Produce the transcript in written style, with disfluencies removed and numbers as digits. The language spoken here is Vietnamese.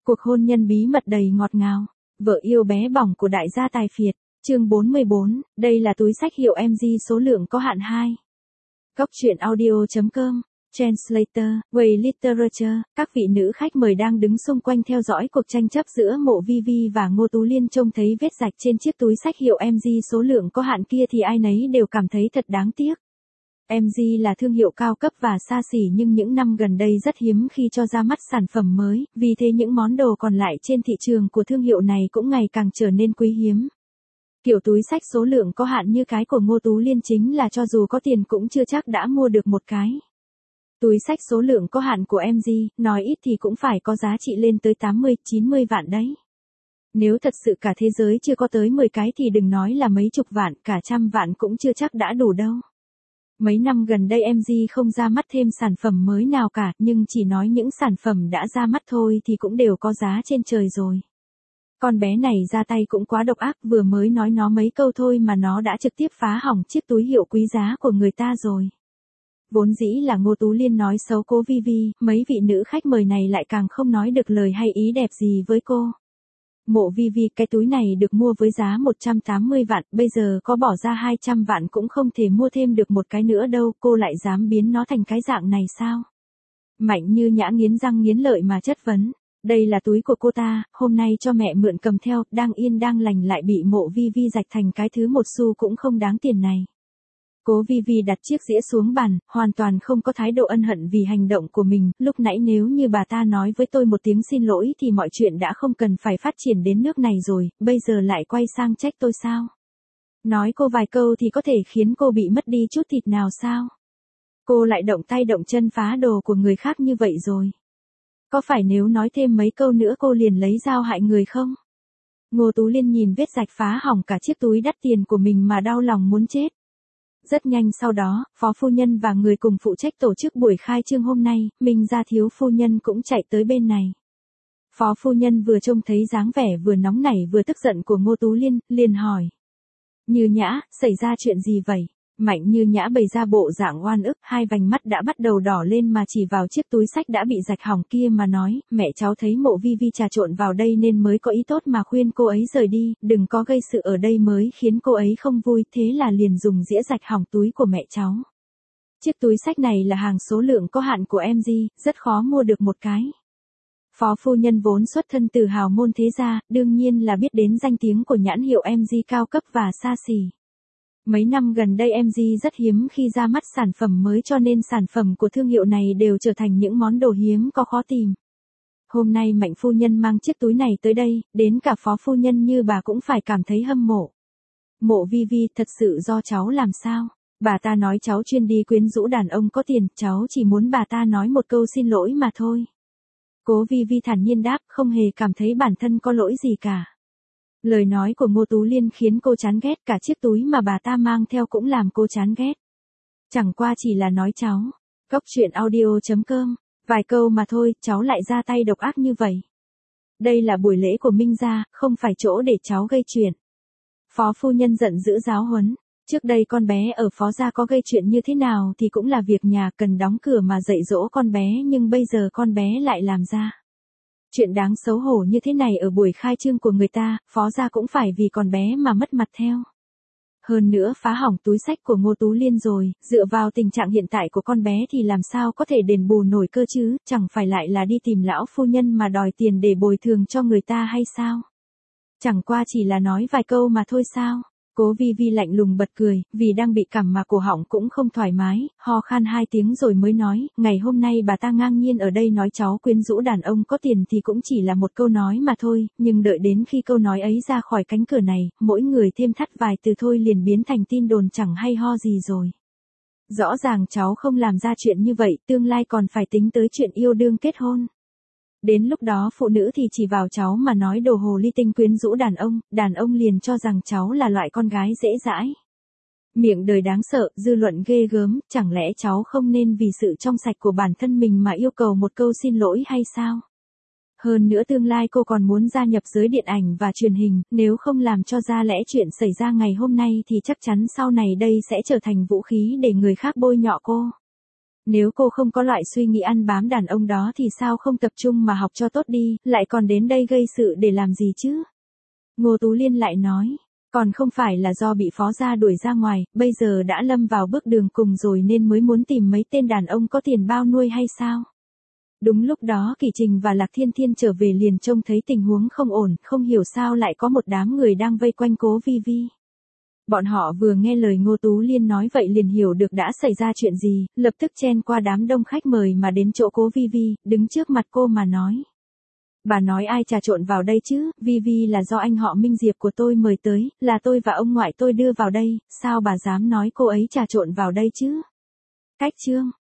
Cuộc hôn nhân bí mật đầy ngọt ngào. Vợ yêu bé bỏng của đại gia tài phiệt. Chương 44, đây là túi xách hiệu MG số lượng có hạn 2. Góc truyện audio.com, Translator, Way Literature, các vị nữ khách mời đang đứng xung quanh theo dõi cuộc tranh chấp giữa Mộ Vi Vi và Ngô Tú Liên trông thấy vết rạch trên chiếc túi xách hiệu MG số lượng có hạn kia thì ai nấy đều cảm thấy thật đáng tiếc. MG là thương hiệu cao cấp và xa xỉ nhưng những năm gần đây rất hiếm khi cho ra mắt sản phẩm mới, vì thế những món đồ còn lại trên thị trường của thương hiệu này cũng ngày càng trở nên quý hiếm. Kiểu túi xách số lượng có hạn như cái của Ngô Tú Liên chính là cho dù có tiền cũng chưa chắc đã mua được một cái. Túi xách số lượng có hạn của MG, nói ít thì cũng phải có giá trị lên tới 80-90 vạn đấy. Nếu thật sự cả thế giới chưa có tới 10 cái thì đừng nói là mấy chục vạn, cả trăm vạn cũng chưa chắc đã đủ đâu. Mấy năm gần đây MG không ra mắt thêm sản phẩm mới nào cả, nhưng chỉ nói những sản phẩm đã ra mắt thôi thì cũng đều có giá trên trời rồi. Con bé này ra tay cũng quá độc ác, vừa mới nói nó mấy câu thôi mà nó đã trực tiếp phá hỏng chiếc túi hiệu quý giá của người ta rồi. Vốn dĩ là Ngô Tú Liên nói xấu cô Vi Vi, mấy vị nữ khách mời này lại càng không nói được lời hay ý đẹp gì với cô. Mộ Vi Vi, cái túi này được mua với giá 180 vạn, bây giờ có bỏ ra 200 vạn cũng không thể mua thêm được một cái nữa đâu, cô lại dám biến nó thành cái dạng này sao? Mạnh Như Nhã nghiến răng nghiến lợi mà chất vấn. Đây là túi của cô ta, hôm nay cho mẹ mượn cầm theo, đang yên đang lành lại bị Mộ Vi Vi rạch thành cái thứ một xu cũng không đáng tiền này. Cố Vi Vi đặt chiếc dĩa xuống bàn, hoàn toàn không có thái độ ân hận vì hành động của mình, lúc nãy nếu như bà ta nói với tôi một tiếng xin lỗi thì mọi chuyện đã không cần phải phát triển đến nước này rồi, bây giờ lại quay sang trách tôi sao? Nói cô vài câu thì có thể khiến cô bị mất đi chút thịt nào sao? Cô lại động tay động chân phá đồ của người khác như vậy rồi. Có phải nếu nói thêm mấy câu nữa cô liền lấy dao hại người không? Ngô Tú Liên nhìn vết rạch phá hỏng cả chiếc túi đắt tiền của mình mà đau lòng muốn chết. Rất nhanh sau đó, phó phu nhân và người cùng phụ trách tổ chức buổi khai trương hôm nay, Minh Gia thiếu phu nhân cũng chạy tới bên này. Phó phu nhân vừa trông thấy dáng vẻ vừa nóng nảy vừa tức giận của Ngô Tú Liên, liền hỏi. Như Nhã, xảy ra chuyện gì vậy? Mạnh Như Nhã bày ra bộ dạng oan ức, hai vành mắt đã bắt đầu đỏ lên mà chỉ vào chiếc túi xách đã bị rạch hỏng kia mà nói, mẹ cháu thấy Mộ Vi Vi trà trộn vào đây nên mới có ý tốt mà khuyên cô ấy rời đi, đừng có gây sự ở đây mới khiến cô ấy không vui, thế là liền dùng dĩa rạch hỏng túi của mẹ cháu. Chiếc túi xách này là hàng số lượng có hạn của MG, rất khó mua được một cái. Phó phu nhân vốn xuất thân từ hào môn thế gia, đương nhiên là biết đến danh tiếng của nhãn hiệu MG cao cấp và xa xỉ. Mấy năm gần đây MG rất hiếm khi ra mắt sản phẩm mới cho nên sản phẩm của thương hiệu này đều trở thành những món đồ hiếm có khó tìm. Hôm nay Mạnh phu nhân mang chiếc túi này tới đây, đến cả phó phu nhân như bà cũng phải cảm thấy hâm mộ. Mộ Vi Vi, thật sự do cháu làm sao? Bà ta nói cháu chuyên đi quyến rũ đàn ông có tiền, cháu chỉ muốn bà ta nói một câu xin lỗi mà thôi. Cố Vi Vi thản nhiên đáp, không hề cảm thấy bản thân có lỗi gì cả. Lời nói của Ngô Tú Liên khiến cô chán ghét, cả chiếc túi mà bà ta mang theo cũng làm cô chán ghét. Chẳng qua chỉ là nói cháu. Góc truyện audio.com, vài câu mà thôi, cháu lại ra tay độc ác như vậy. Đây là buổi lễ của Minh Gia, không phải chỗ để cháu gây chuyện. Phó phu nhân giận dữ giáo huấn. Trước đây con bé ở phó gia có gây chuyện như thế nào thì cũng là việc nhà, cần đóng cửa mà dạy dỗ con bé, nhưng bây giờ con bé lại làm ra chuyện đáng xấu hổ như thế này ở buổi khai trương của người ta, phó gia cũng phải vì con bé mà mất mặt theo. Hơn nữa phá hỏng túi xách của Ngô Tú Liên rồi, dựa vào tình trạng hiện tại của con bé thì làm sao có thể đền bù nổi cơ chứ, chẳng phải lại là đi tìm lão phu nhân mà đòi tiền để bồi thường cho người ta hay sao? Chẳng qua chỉ là nói vài câu mà thôi sao? Cố Vi Vi lạnh lùng bật cười, vì đang bị cảm mà cổ họng cũng không thoải mái, ho khan 2 tiếng rồi mới nói, ngày hôm nay bà ta ngang nhiên ở đây nói cháu quyến rũ đàn ông có tiền thì cũng chỉ là một câu nói mà thôi, nhưng đợi đến khi câu nói ấy ra khỏi cánh cửa này, mỗi người thêm thắt vài từ thôi liền biến thành tin đồn chẳng hay ho gì rồi. Rõ ràng cháu không làm ra chuyện như vậy, tương lai còn phải tính tới chuyện yêu đương kết hôn. Đến lúc đó phụ nữ thì chỉ vào cháu mà nói đồ hồ ly tinh quyến rũ đàn ông liền cho rằng cháu là loại con gái dễ dãi. Miệng đời đáng sợ, dư luận ghê gớm, chẳng lẽ cháu không nên vì sự trong sạch của bản thân mình mà yêu cầu một câu xin lỗi hay sao? Hơn nữa tương lai cô còn muốn gia nhập giới điện ảnh và truyền hình, nếu không làm cho ra lẽ chuyện xảy ra ngày hôm nay thì chắc chắn sau này đây sẽ trở thành vũ khí để người khác bôi nhọ cô. Nếu cô không có loại suy nghĩ ăn bám đàn ông đó thì sao không tập trung mà học cho tốt đi, lại còn đến đây gây sự để làm gì chứ? Ngô Tú Liên lại nói, còn không phải là do bị phó gia đuổi ra ngoài, bây giờ đã lâm vào bước đường cùng rồi nên mới muốn tìm mấy tên đàn ông có tiền bao nuôi hay sao? Đúng lúc đó Kỳ Trình và Lạc Thiên Thiên trở về liền trông thấy tình huống không ổn, không hiểu sao lại có một đám người đang vây quanh Cố Vi Vi. Bọn họ vừa nghe lời Ngô Tú Liên nói vậy liền hiểu được đã xảy ra chuyện gì, lập tức chen qua đám đông khách mời mà đến chỗ Cố Vi Vi, đứng trước mặt cô mà nói. Bà nói ai trà trộn vào đây chứ, Vi Vi là do anh họ Minh Diệp của tôi mời tới, là tôi và ông ngoại tôi đưa vào đây, sao bà dám nói cô ấy trà trộn vào đây chứ? Cách chương